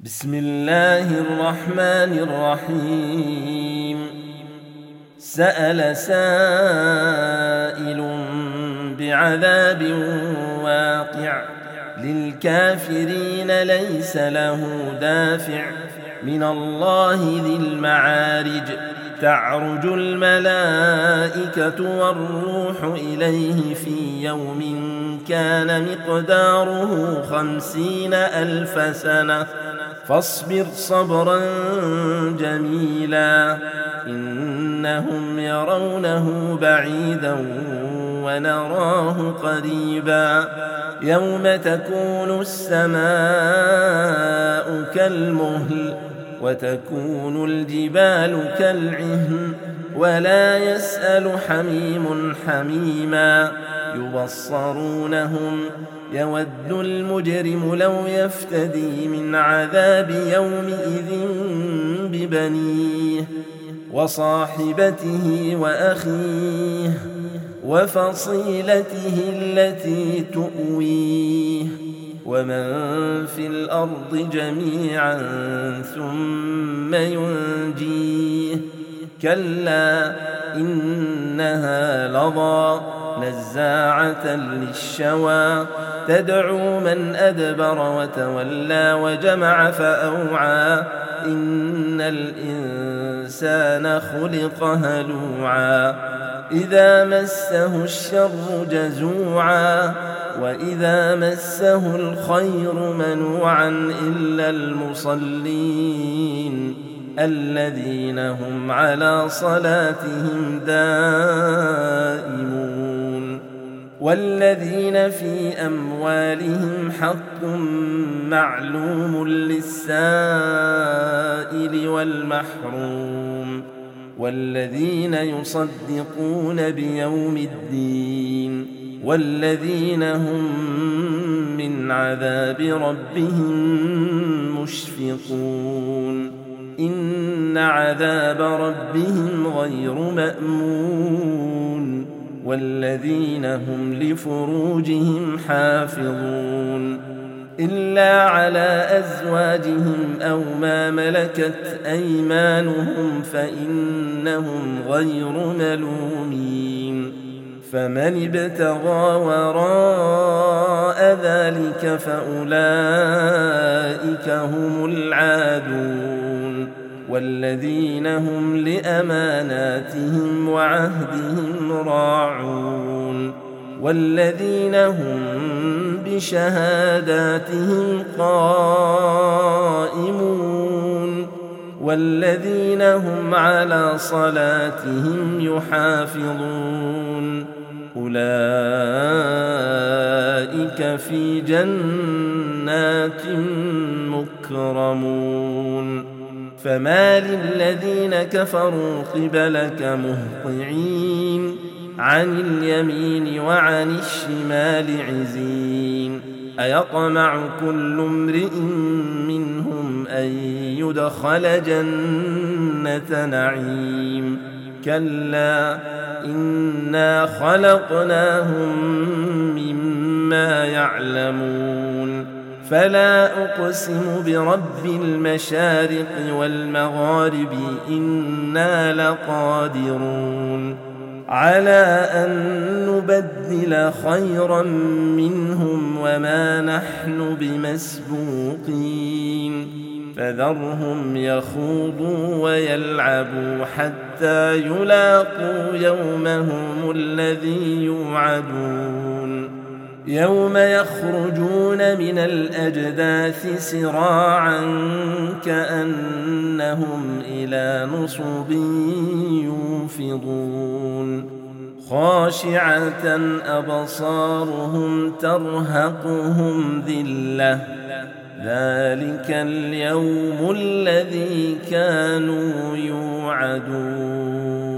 بسم الله الرحمن الرحيم. سأل سائل بعذاب واقع للكافرين ليس له دافع من الله ذي المعارج. تعرج الملائكة والروح إليه في يوم كان مقداره 50,000 سنة فاصبر صبرا جميلا إنهم يرونه بعيدا ونراه قريبا. يوم تكون السماء كالمهل وتكون الجبال كالعهن ولا يسأل حميم حميما. يبصرونهم يود المجرم لو يفتدي من عذاب يومئذ ببنيه وصاحبته وأخيه وفصيلته التي تؤويه ومن في الأرض جميعا ثم ينجيه. كلا إنها لظى نزاعة للشوى تدعو من أدبر وتولى وجمع فأوعى. إن الإنسان خلق هلوعا إذا مسه الشر جزوعا وإذا مسه الخير منوعا إلا المصلين الذين هم على صلاتهم دائمون. والذين في أموالهم حق معلوم للسائل والمحروم والذين يصدقون بيوم الدين والذين هم من عذاب ربهم مشفقون. إن عذاب ربهم غير مأمون. والذين هم لفروجهم حافظون إلا على أزواجهم أو ما ملكت أيمانهم فإنهم غير ملومين. فمن ابتغى وراء ذلك فأولئك هم العادون. والذين هم لأماناتهم وعهدهم راعون والذين هم بشهاداتهم قائمون والذين هم على صلاتهم يحافظون أولئك في جنات مكرمون. فما للذين كفروا قبلك مهطعين عن اليمين وعن الشمال عزين. أيطمع كل امرئ منهم أن يدخل جنة نعيم كلا إنا خلقناهم مما يعلمون. فلا أقسم برب المشارق والمغارب إنا لقادرون على أن نبدل خيرا منهم وما نحن بمسبوقين. فذرهم يخوضوا ويلعبوا حتى يلاقوا يومهم الذي يوعدون. يوم يخرجون من الأجداث سراعا كأنهم إلى نصب يوفضون خاشعة أبصارهم ترهقهم ذلة ذلك اليوم الذي كانوا يوعدون.